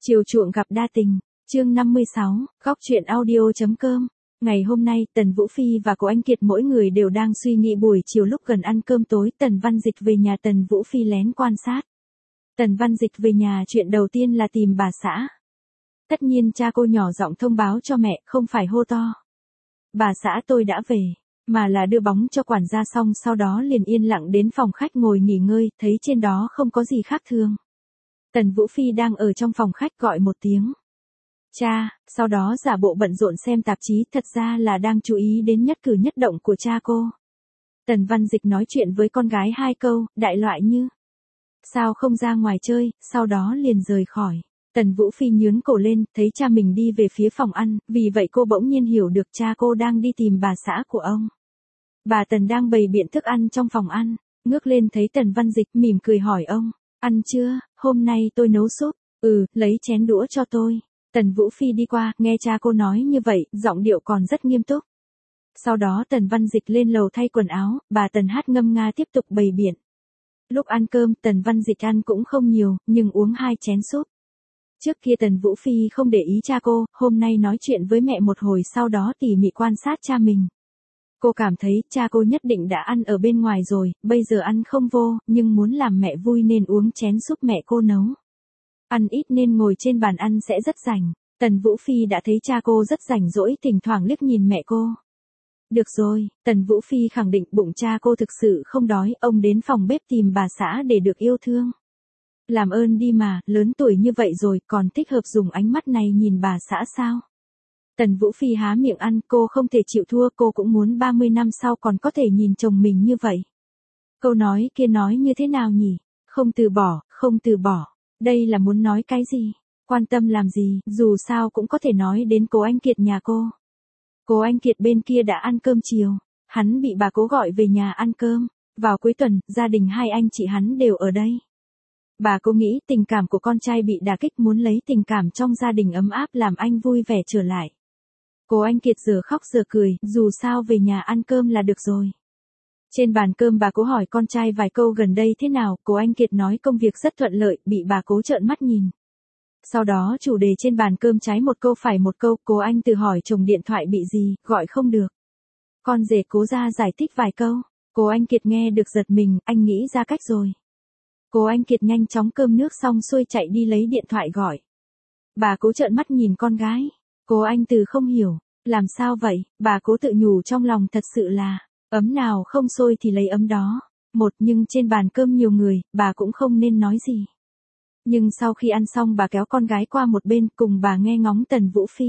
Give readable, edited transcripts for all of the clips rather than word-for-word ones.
Chiều chuộng gặp đa tình, chương 56, góc truyện audio.com. Ngày hôm nay, Tần Vũ Phi và cô Anh Kiệt mỗi người đều đang suy nghĩ buổi chiều lúc gần ăn cơm tối. Tần Văn Dịch về nhà Tần Vũ Phi lén quan sát. Tần Văn Dịch về nhà chuyện đầu tiên là tìm bà xã. Tất nhiên cha cô nhỏ giọng thông báo cho mẹ, không phải hô to. Bà xã tôi đã về, mà là đưa bóng cho quản gia xong sau đó liền yên lặng đến phòng khách ngồi nghỉ ngơi, thấy trên đó không có gì khác thường. Tần Vũ Phi đang ở trong phòng khách gọi một tiếng. Cha, sau đó giả bộ bận rộn xem tạp chí, thật ra là đang chú ý đến nhất cử nhất động của cha cô. Tần Văn Dịch nói chuyện với con gái hai câu, đại loại như: sao không ra ngoài chơi, sau đó liền rời khỏi. Tần Vũ Phi nhướng cổ lên, thấy cha mình đi về phía phòng ăn, vì vậy cô bỗng nhiên hiểu được cha cô đang đi tìm bà xã của ông. Bà Tần đang bày biện thức ăn trong phòng ăn, ngước lên thấy Tần Văn Dịch mỉm cười hỏi ông, ăn chưa, hôm nay tôi nấu súp, lấy chén đũa cho tôi. Tần Vũ Phi đi qua, nghe cha cô nói như vậy, giọng điệu còn rất nghiêm túc. Sau đó Tần Văn Dịch lên lầu thay quần áo, bà Tần hát ngâm nga tiếp tục bày biện. Lúc ăn cơm, Tần Văn Dịch ăn cũng không nhiều, nhưng uống 2 chén súp. Trước kia Tần Vũ Phi không để ý cha cô, hôm nay nói chuyện với mẹ một hồi sau đó tỉ mỉ quan sát cha mình. Cô cảm thấy cha cô nhất định đã ăn ở bên ngoài rồi, bây giờ ăn không vô, nhưng muốn làm mẹ vui nên uống chén súp mẹ cô nấu. Ăn ít nên ngồi trên bàn ăn sẽ rất rảnh. Tần Vũ Phi đã thấy cha cô rất rảnh rỗi, thỉnh thoảng liếc nhìn mẹ cô. Được rồi, Tần Vũ Phi khẳng định bụng cha cô thực sự không đói, ông đến phòng bếp tìm bà xã để được yêu thương. Làm ơn đi mà, lớn tuổi như vậy rồi, còn thích hợp dùng ánh mắt này nhìn bà xã sao? Tần Vũ Phi há miệng ăn, cô không thể chịu thua, cô cũng muốn 30 năm sau còn có thể nhìn chồng mình như vậy. Câu nói kia nói như thế nào nhỉ? Không từ bỏ, không từ bỏ. Đây là muốn nói cái gì? Quan tâm làm gì, dù sao cũng có thể nói đến cô Anh Kiệt nhà cô. Cô Anh Kiệt bên kia đã ăn cơm chiều, hắn bị bà cố gọi về nhà ăn cơm. Vào cuối tuần, gia đình hai anh chị hắn đều ở đây. Bà cố nghĩ tình cảm của con trai bị đả kích, muốn lấy tình cảm trong gia đình ấm áp làm anh vui vẻ trở lại. Cô Anh Kiệt giờ khóc giờ cười, dù sao về nhà ăn cơm là được rồi. Trên bàn cơm bà cố hỏi con trai vài câu gần đây thế nào, cô Anh Kiệt nói công việc rất thuận lợi, bị bà cố trợn mắt nhìn. Sau đó chủ đề trên bàn cơm trái một câu phải một câu, cô Anh từ hỏi chồng điện thoại bị gì, gọi không được. Con rể cố ra giải thích vài câu, cô Anh Kiệt nghe được giật mình, anh nghĩ ra cách rồi. Cô Anh Kiệt nhanh chóng cơm nước xong xuôi chạy đi lấy điện thoại gọi. Bà cố trợn mắt nhìn con gái. Cô Anh Từ không hiểu, làm sao vậy, bà cố tự nhủ trong lòng thật sự là, ấm nào không sôi thì lấy ấm đó. Nhưng trên bàn cơm nhiều người, bà cũng không nên nói gì. Nhưng sau khi ăn xong bà kéo con gái qua một bên cùng bà nghe ngóng Tần Vũ Phi.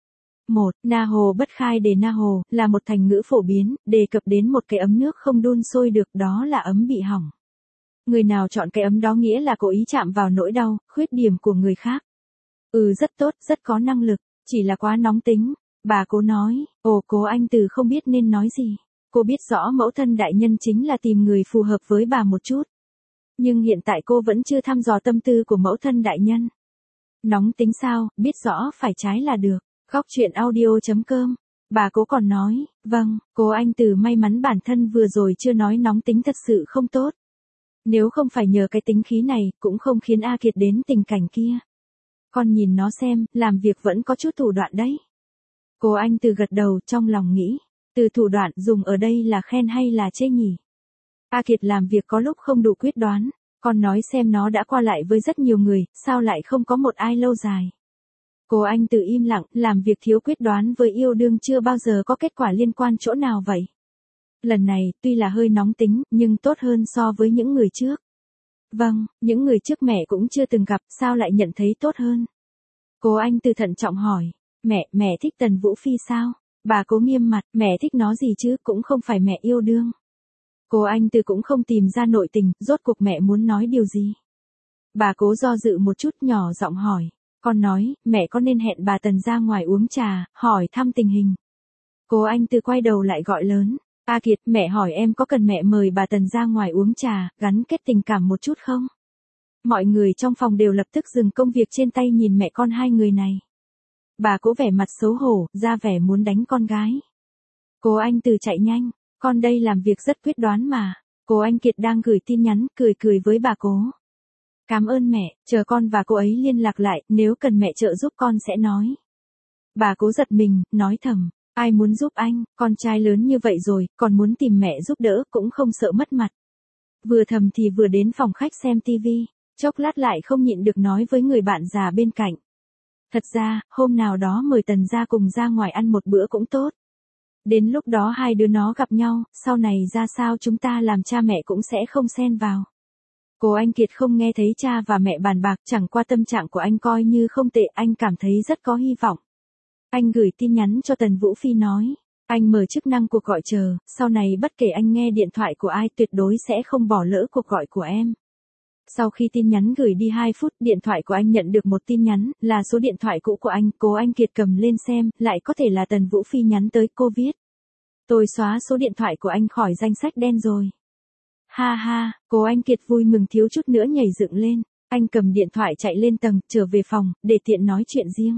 Na hồ bất khai đề na hồ, là một thành ngữ phổ biến, đề cập đến một cái ấm nước không đun sôi được, đó là ấm bị hỏng. Người nào chọn cái ấm đó nghĩa là cố ý chạm vào nỗi đau, khuyết điểm của người khác. Rất tốt, rất có năng lực, chỉ là quá nóng tính. Bà cố nói, cô Anh Từ không biết nên nói gì. Cô biết rõ mẫu thân đại nhân chính là tìm người phù hợp với bà một chút. Nhưng hiện tại cô vẫn chưa thăm dò tâm tư của mẫu thân đại nhân. Nóng tính sao, biết rõ phải trái là được. Góc truyện audio.com. Bà cố còn nói, vâng, cô Anh Từ may mắn bản thân vừa rồi chưa nói nóng tính thật sự không tốt. Nếu không phải nhờ cái tính khí này, cũng không khiến A Kiệt đến tình cảnh kia. Con nhìn nó xem, làm việc vẫn có chút thủ đoạn đấy. Cô Anh Từ gật đầu, trong lòng nghĩ, từ thủ đoạn dùng ở đây là khen hay là chê nhỉ? A Kiệt làm việc có lúc không đủ quyết đoán, con nói xem nó đã qua lại với rất nhiều người, sao lại không có một ai lâu dài? Cô Anh Từ im lặng, làm việc thiếu quyết đoán với yêu đương chưa bao giờ có kết quả liên quan chỗ nào vậy? Lần này, tuy là hơi nóng tính, nhưng tốt hơn so với những người trước. Vâng, những người trước mẹ cũng chưa từng gặp, sao lại nhận thấy tốt hơn? Cô Anh Từ thận trọng hỏi, mẹ thích Tần Vũ Phi sao? Bà cố nghiêm mặt, mẹ thích nó gì chứ, cũng không phải mẹ yêu đương. Cô Anh Từ cũng không tìm ra nội tình, rốt cuộc mẹ muốn nói điều gì? Bà cố do dự một chút, nhỏ giọng hỏi, con nói, mẹ có nên hẹn bà Tần ra ngoài uống trà, hỏi thăm tình hình. Cô Anh Từ quay đầu lại gọi lớn, A Kiệt, mẹ hỏi em có cần mẹ mời bà Tần ra ngoài uống trà, gắn kết tình cảm một chút không? Mọi người trong phòng đều lập tức dừng công việc trên tay nhìn mẹ con hai người này. Bà cố vẻ mặt xấu hổ, ra vẻ muốn đánh con gái. Cô Anh Từ chạy nhanh, con đây làm việc rất quyết đoán mà. Cô Anh Kiệt đang gửi tin nhắn, cười với bà cố. Cảm ơn mẹ, chờ con và cô ấy liên lạc lại, nếu cần mẹ trợ giúp con sẽ nói. Bà Cố giật mình, nói thầm, ai muốn giúp anh, con trai lớn như vậy rồi, còn muốn tìm mẹ giúp đỡ cũng không sợ mất mặt. Vừa thầm thì vừa đến phòng khách xem tivi, chốc lát lại không nhịn được nói với người bạn già bên cạnh. Thật ra, hôm nào đó mời Tần ra cùng ra ngoài ăn một bữa cũng tốt. Đến lúc đó hai đứa nó gặp nhau, sau này ra sao chúng ta làm cha mẹ cũng sẽ không xen vào. Cô Anh Kiệt không nghe thấy cha và mẹ bàn bạc, chẳng qua tâm trạng của anh coi như không tệ, anh cảm thấy rất có hy vọng. Anh gửi tin nhắn cho Tần Vũ Phi nói, anh mở chức năng cuộc gọi chờ, sau này bất kể anh nghe điện thoại của ai tuyệt đối sẽ không bỏ lỡ cuộc gọi của em. Sau khi tin nhắn gửi đi 2 phút, điện thoại của anh nhận được một tin nhắn, là số điện thoại cũ của anh, Cố Anh Kiệt cầm lên xem, lại có thể là Tần Vũ Phi nhắn tới, cô viết. Tôi xóa số điện thoại của anh khỏi danh sách đen rồi. Ha ha, Cố Anh Kiệt vui mừng thiếu chút nữa nhảy dựng lên, anh cầm điện thoại chạy lên tầng, trở về phòng, để tiện nói chuyện riêng.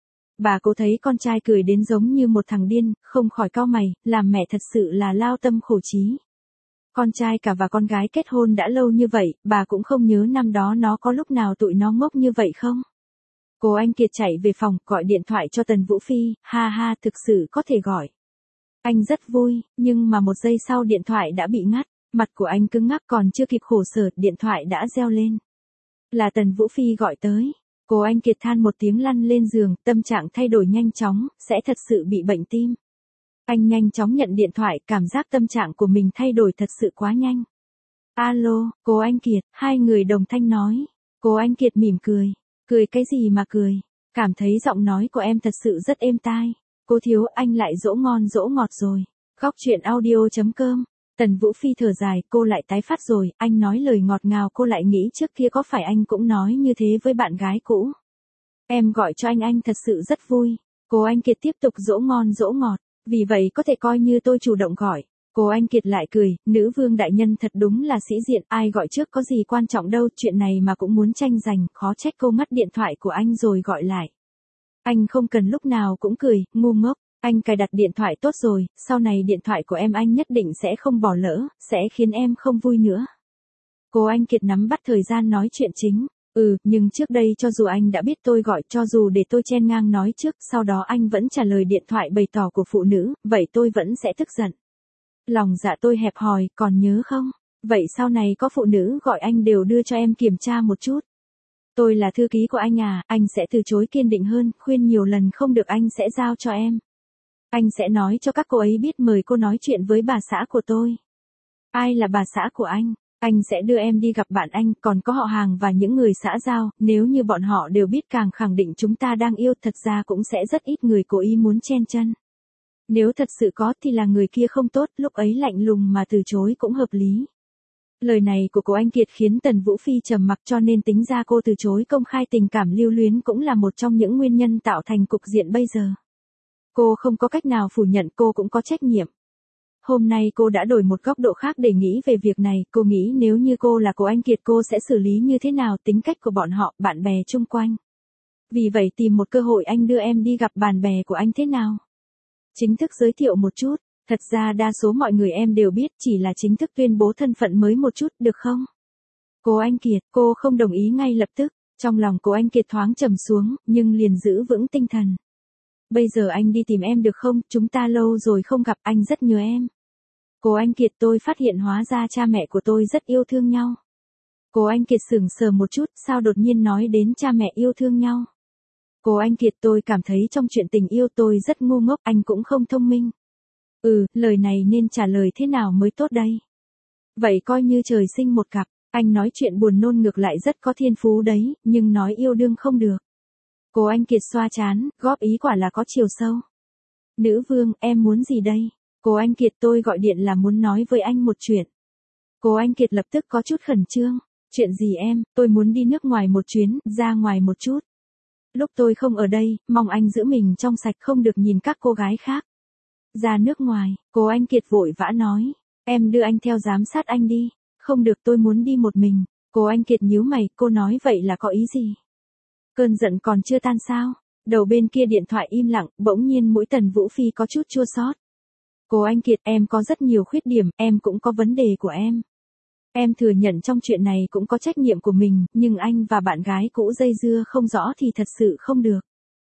Bà Cố thấy con trai cười đến giống như một thằng điên, không khỏi cau mày, làm mẹ thật sự là lao tâm khổ trí. Con trai cả và con gái kết hôn đã lâu như vậy, bà cũng không nhớ năm đó nó có lúc nào tụi nó ngốc như vậy không? Cố Anh Kiệt chạy về phòng, gọi điện thoại cho Tần Vũ Phi, ha ha, thực sự có thể gọi. Anh rất vui, nhưng mà 1 giây sau điện thoại đã bị ngắt, mặt của anh cứng ngắc, còn chưa kịp khổ sở, điện thoại đã reo lên. Là Tần Vũ Phi gọi tới. Cố Anh Kiệt than một tiếng lăn lên giường, tâm trạng thay đổi nhanh chóng, sẽ thật sự bị bệnh tim. Anh nhanh chóng nhận điện thoại, cảm giác tâm trạng của mình thay đổi thật sự quá nhanh. Alo, Cố Anh Kiệt, hai người đồng thanh nói. Cố Anh Kiệt mỉm cười. Cười cái gì mà cười? Cảm thấy giọng nói của em thật sự rất êm tai. Cô thiếu, anh lại dỗ ngon dỗ ngọt rồi. Góc chuyện audio.com. Tần Vũ Phi thở dài, cô lại tái phát rồi, anh nói lời ngọt ngào, cô lại nghĩ trước kia có phải anh cũng nói như thế với bạn gái cũ. Em gọi cho anh thật sự rất vui. Cố Anh Kiệt tiếp tục dỗ ngon dỗ ngọt, vì vậy có thể coi như tôi chủ động gọi. Cố Anh Kiệt lại cười, nữ vương đại nhân thật đúng là sĩ diện, ai gọi trước có gì quan trọng đâu, chuyện này mà cũng muốn tranh giành, khó trách cô mất điện thoại của anh rồi gọi lại. Anh không cần lúc nào cũng cười, ngu ngốc. Anh cài đặt điện thoại tốt rồi, sau này điện thoại của em anh nhất định sẽ không bỏ lỡ, sẽ khiến em không vui nữa. Cố Anh Kiệt nắm bắt thời gian nói chuyện chính. Nhưng trước đây cho dù anh đã biết tôi gọi, cho dù để tôi chen ngang nói trước, sau đó anh vẫn trả lời điện thoại bày tỏ của phụ nữ, vậy tôi vẫn sẽ tức giận. Lòng dạ tôi hẹp hòi, còn nhớ không? Vậy sau này có phụ nữ gọi anh đều đưa cho em kiểm tra một chút. Tôi là thư ký của anh à, anh sẽ từ chối kiên định hơn, khuyên nhiều lần không được anh sẽ giao cho em. Anh sẽ nói cho các cô ấy biết mời cô nói chuyện với bà xã của tôi. Ai là bà xã của anh? Anh sẽ đưa em đi gặp bạn anh, còn có họ hàng và những người xã giao, nếu như bọn họ đều biết càng khẳng định chúng ta đang yêu, thật ra cũng sẽ rất ít người cố ý muốn chen chân. Nếu thật sự có thì là người kia không tốt, lúc ấy lạnh lùng mà từ chối cũng hợp lý. Lời này của Cố Anh Kiệt khiến Tần Vũ Phi trầm mặc, cho nên tính ra cô từ chối công khai tình cảm lưu luyến cũng là một trong những nguyên nhân tạo thành cục diện bây giờ. Cô không có cách nào phủ nhận, cô cũng có trách nhiệm. Hôm nay cô đã đổi một góc độ khác để nghĩ về việc này, cô nghĩ nếu như cô là Cố Anh Kiệt cô sẽ xử lý như thế nào, tính cách của bọn họ, bạn bè chung quanh. Vì vậy tìm một cơ hội anh đưa em đi gặp bạn bè của anh thế nào. Chính thức giới thiệu một chút, thật ra đa số mọi người em đều biết, chỉ là chính thức tuyên bố thân phận mới một chút, được không? Cố Anh Kiệt, cô không đồng ý ngay lập tức, trong lòng Cố Anh Kiệt thoáng trầm xuống, nhưng liền giữ vững tinh thần. Bây giờ anh đi tìm em được không, chúng ta lâu rồi không gặp, anh rất nhớ em. Cố Anh Kiệt, tôi phát hiện hóa ra cha mẹ của tôi rất yêu thương nhau. Cố Anh Kiệt sững sờ một chút, sao đột nhiên nói đến cha mẹ yêu thương nhau. Cố Anh Kiệt, tôi cảm thấy trong chuyện tình yêu tôi rất ngu ngốc, anh cũng không thông minh. Lời này nên trả lời thế nào mới tốt đây? Vậy coi như trời sinh một cặp, anh nói chuyện buồn nôn ngược lại rất có thiên phú đấy, nhưng nói yêu đương không được. Cố Anh Kiệt xoa trán, góp ý quả là có chiều sâu. Nữ vương, em muốn gì đây? Cố Anh Kiệt, tôi gọi điện là muốn nói với anh một chuyện. Cố Anh Kiệt lập tức có chút khẩn trương. Chuyện gì em, tôi muốn đi nước ngoài một chuyến, ra ngoài một chút. Lúc tôi không ở đây, mong anh giữ mình trong sạch, không được nhìn các cô gái khác. Ra nước ngoài, Cố Anh Kiệt vội vã nói. Em đưa anh theo giám sát anh đi. Không được, tôi muốn đi một mình. Cố Anh Kiệt nhíu mày, cô nói vậy là có ý gì? Cơn giận còn chưa tan sao? Đầu bên kia điện thoại im lặng, bỗng nhiên mũi Tần Vũ Phi có chút chua xót. Cố Anh Kiệt, em có rất nhiều khuyết điểm, em cũng có vấn đề của em. Em thừa nhận trong chuyện này cũng có trách nhiệm của mình, nhưng anh và bạn gái cũ dây dưa không rõ thì thật sự không được.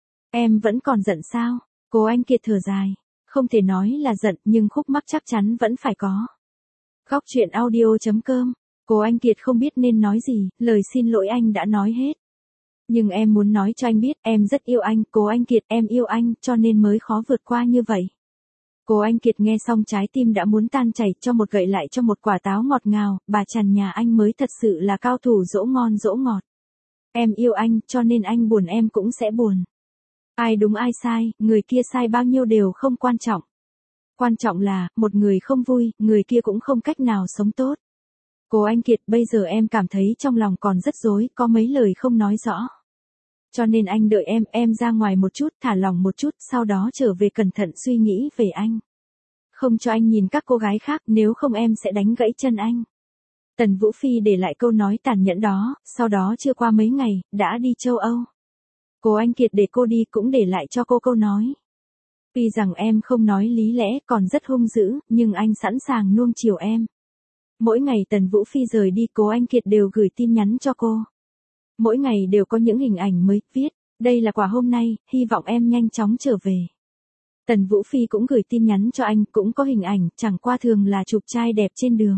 Em vẫn còn giận sao? Cô Anh Kiệt thở dài. Không thể nói là giận nhưng khúc mắc chắc chắn vẫn phải có. Góc chuyện audio.com. Cô Anh Kiệt không biết nên nói gì, lời xin lỗi anh đã nói hết. Nhưng em muốn nói cho anh biết em rất yêu anh, cô Anh Kiệt, em yêu anh cho nên mới khó vượt qua như vậy. Cô Anh Kiệt nghe xong trái tim đã muốn tan chảy, cho một gậy lại cho một quả táo ngọt ngào, bà Trần nhà anh mới thật sự là cao thủ dỗ ngon dỗ ngọt. Em yêu anh cho nên anh buồn em cũng sẽ buồn. Ai đúng ai sai, người kia sai bao nhiêu đều không quan trọng. Quan trọng là, một người không vui, người kia cũng không cách nào sống tốt. Cô Anh Kiệt, bây giờ em cảm thấy trong lòng còn rất rối, có mấy lời không nói rõ. Cho nên anh đợi em ra ngoài một chút, thả lòng một chút, sau đó trở về cẩn thận suy nghĩ về anh. Không cho anh nhìn các cô gái khác, nếu không em sẽ đánh gãy chân anh. Tần Vũ Phi để lại câu nói tàn nhẫn đó, sau đó chưa qua mấy ngày, đã đi châu Âu. Cô Anh Kiệt để cô đi cũng để lại cho cô câu nói. Tuy rằng em không nói lý lẽ, còn rất hung dữ, nhưng anh sẵn sàng nuông chiều em. Mỗi ngày Tần Vũ Phi rời đi, cô Anh Kiệt đều gửi tin nhắn cho cô. Mỗi ngày đều có những hình ảnh mới, viết, đây là quà hôm nay, hy vọng em nhanh chóng trở về. Tần Vũ Phi cũng gửi tin nhắn cho anh, cũng có hình ảnh, chẳng qua thường là chụp trai đẹp trên đường.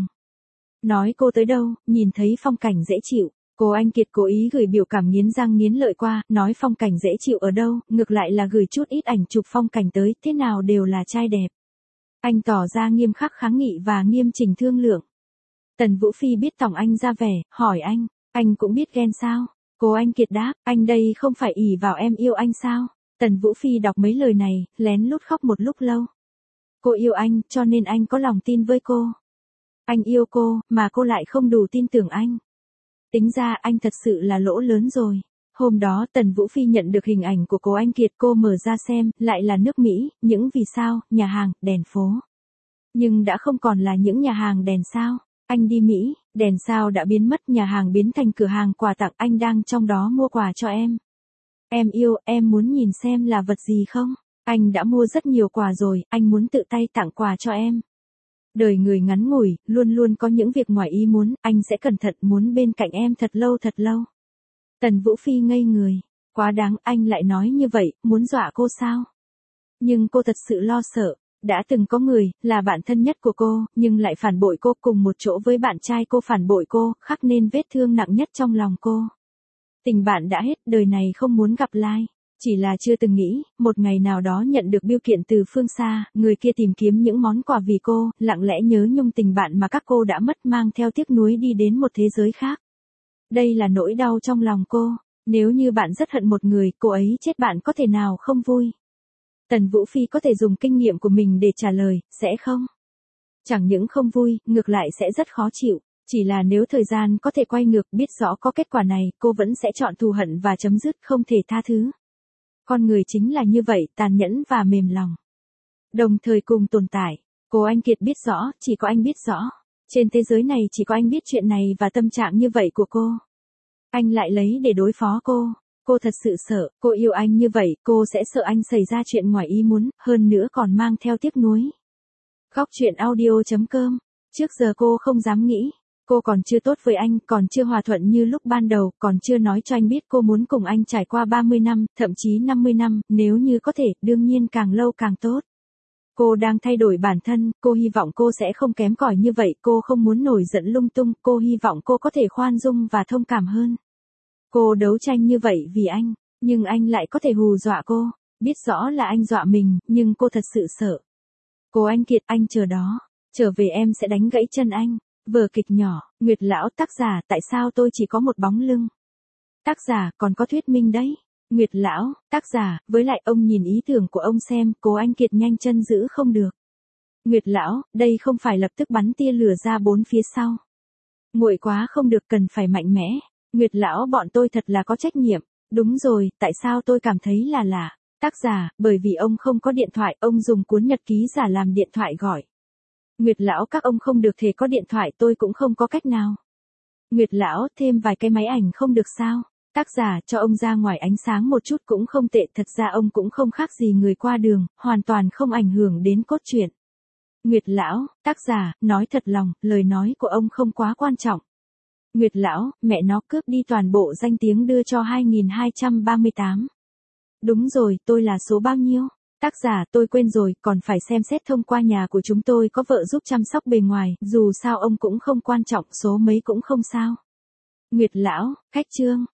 Nói cô tới đâu, nhìn thấy phong cảnh dễ chịu. Cô Anh Kiệt cố ý gửi biểu cảm nghiến răng nghiến lợi qua, nói phong cảnh dễ chịu ở đâu, ngược lại là gửi chút ít ảnh chụp phong cảnh tới, thế nào đều là trai đẹp. Anh tỏ ra nghiêm khắc kháng nghị và nghiêm chỉnh thương lượng. Tần Vũ Phi biết tòng anh ra vẻ, hỏi anh cũng biết ghen sao? Cô Anh Kiệt đáp, anh đây không phải ỷ vào em yêu anh sao? Tần Vũ Phi đọc mấy lời này, lén lút khóc một lúc lâu. Cô yêu anh, cho nên anh có lòng tin với cô. Anh yêu cô, mà cô lại không đủ tin tưởng anh. Tính ra anh thật sự là lỗ lớn rồi. Hôm đó Tần Vũ Phi nhận được hình ảnh của cô Anh Kiệt, cô mở ra xem, lại là nước Mỹ, những vì sao, nhà hàng, đèn phố. Nhưng đã không còn là những nhà hàng đèn sao. Anh đi Mỹ, đèn sao đã biến mất, nhà hàng biến thành cửa hàng quà tặng, anh đang trong đó mua quà cho em. Em yêu, em muốn nhìn xem là vật gì không? Anh đã mua rất nhiều quà rồi, anh muốn tự tay tặng quà cho em. Đời người ngắn ngủi, luôn luôn có những việc ngoài ý muốn, anh sẽ cẩn thận muốn bên cạnh em thật lâu thật lâu. Tần Vũ Phi ngây người. Quá đáng, anh lại nói như vậy, muốn dọa cô sao? Nhưng cô thật sự lo sợ. Đã từng có người, là bạn thân nhất của cô, nhưng lại phản bội cô, cùng một chỗ với bạn trai cô phản bội cô, khắc nên vết thương nặng nhất trong lòng cô. Tình bạn đã hết, đời này không muốn gặp lại. Chỉ là chưa từng nghĩ, một ngày nào đó nhận được bưu kiện từ phương xa, người kia tìm kiếm những món quà vì cô, lặng lẽ nhớ nhung tình bạn mà các cô đã mất, mang theo tiếc nuối đi đến một thế giới khác. Đây là nỗi đau trong lòng cô. Nếu như bạn rất hận một người, cô ấy chết bạn có thể nào không vui? Tần Vũ Phi có thể dùng kinh nghiệm của mình để trả lời, sẽ không. Chẳng những không vui, ngược lại sẽ rất khó chịu. Chỉ là nếu thời gian có thể quay ngược, biết rõ có kết quả này, cô vẫn sẽ chọn thù hận và chấm dứt, không thể tha thứ. Con người chính là như vậy, tàn nhẫn và mềm lòng. Đồng thời cùng tồn tại. Cô Anh Kiệt biết rõ, chỉ có anh biết rõ. Trên thế giới này chỉ có anh biết chuyện này và tâm trạng như vậy của cô. Anh lại lấy để đối phó cô. Cô thật sự sợ, cô yêu anh như vậy, cô sẽ sợ anh xảy ra chuyện ngoài ý muốn, hơn nữa còn mang theo tiếc nuối. Góc chuyện audio.com. Trước giờ cô không dám nghĩ. Cô còn chưa tốt với anh, còn chưa hòa thuận như lúc ban đầu, còn chưa nói cho anh biết cô muốn cùng anh trải qua 30 năm, thậm chí 50 năm, nếu như có thể, đương nhiên càng lâu càng tốt. Cô đang thay đổi bản thân, cô hy vọng cô sẽ không kém cỏi như vậy, cô không muốn nổi giận lung tung, cô hy vọng cô có thể khoan dung và thông cảm hơn. Cô đấu tranh như vậy vì anh, nhưng anh lại có thể hù dọa cô, biết rõ là anh dọa mình, nhưng cô thật sự sợ. Cô Anh Kiệt, anh chờ đó, trở về em sẽ đánh gãy chân anh. Vở kịch nhỏ, Nguyệt Lão, tác giả, tại sao tôi chỉ có một bóng lưng? Tác giả, còn có thuyết minh đấy. Nguyệt Lão, tác giả, với lại ông nhìn ý tưởng của ông xem, cô Anh Kiệt nhanh chân giữ không được. Nguyệt Lão, đây không phải lập tức bắn tia lửa ra bốn phía sau. Nguội quá không được, cần phải mạnh mẽ. Nguyệt Lão, bọn tôi thật là có trách nhiệm. Đúng rồi, tại sao tôi cảm thấy là lạ? Tác giả, bởi vì ông không có điện thoại, ông dùng cuốn nhật ký giả làm điện thoại gọi. Nguyệt Lão, các ông không được thể có điện thoại, tôi cũng không có cách nào. Nguyệt Lão, thêm vài cái máy ảnh không được sao? Tác giả, cho ông ra ngoài ánh sáng một chút cũng không tệ, thật ra ông cũng không khác gì người qua đường, hoàn toàn không ảnh hưởng đến cốt truyện. Nguyệt Lão, tác giả, nói thật lòng, lời nói của ông không quá quan trọng. Nguyệt Lão, mẹ nó cướp đi toàn bộ danh tiếng đưa cho 2238. Đúng rồi, tôi là số bao nhiêu? Tác giả, tôi quên rồi, còn phải xem xét thông qua nhà của chúng tôi có vợ giúp chăm sóc bề ngoài, dù sao ông cũng không quan trọng, số mấy cũng không sao. Nguyệt Lão, khách trương.